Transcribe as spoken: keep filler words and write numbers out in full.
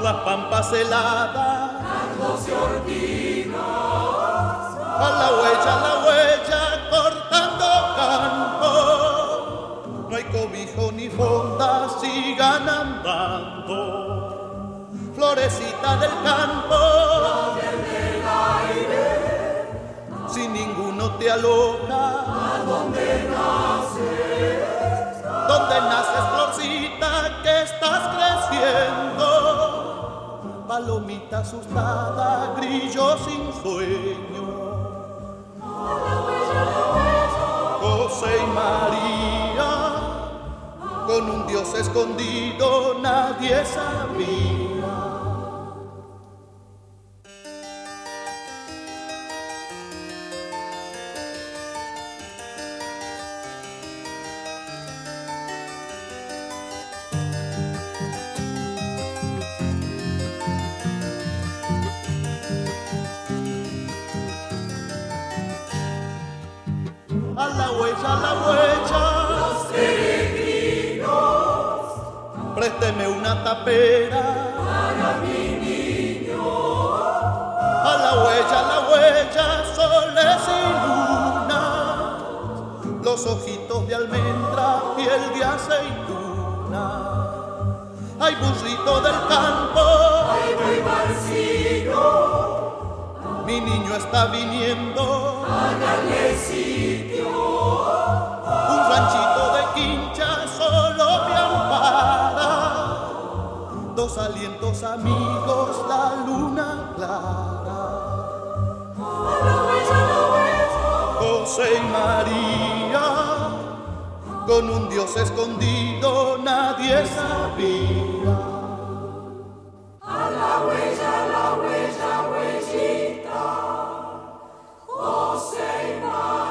crudas pampas heladas, Carlos y Ortigas, a la huella, a la huella, cortando campo. No hay cobijo ni fonda, sigan andando. Florecita del campo, del aire, si ninguno te aloja, ¿a dónde naces? donde naces, florcita, que estás creciendo. Palomita asustada, grillo sin sueño. José y María, con un Dios escondido, nadie sabía. A la huella, a la huella, Los peregrinos, présteme una tapera. para mi niño, A la huella, a la huella, soles y luna, los ojitos de almendra, piel de aceituna. Ay, burrito del campo, ay, voy barcillo, mi niño está viniendo. háganle sitio, Un ranchito de quincha solo me ampara, dos alientos amigos, la luna clara. a la huella, a la huella, José y María, con un Dios escondido, nadie sabía. a la huella, a la huella, huellita, José y María.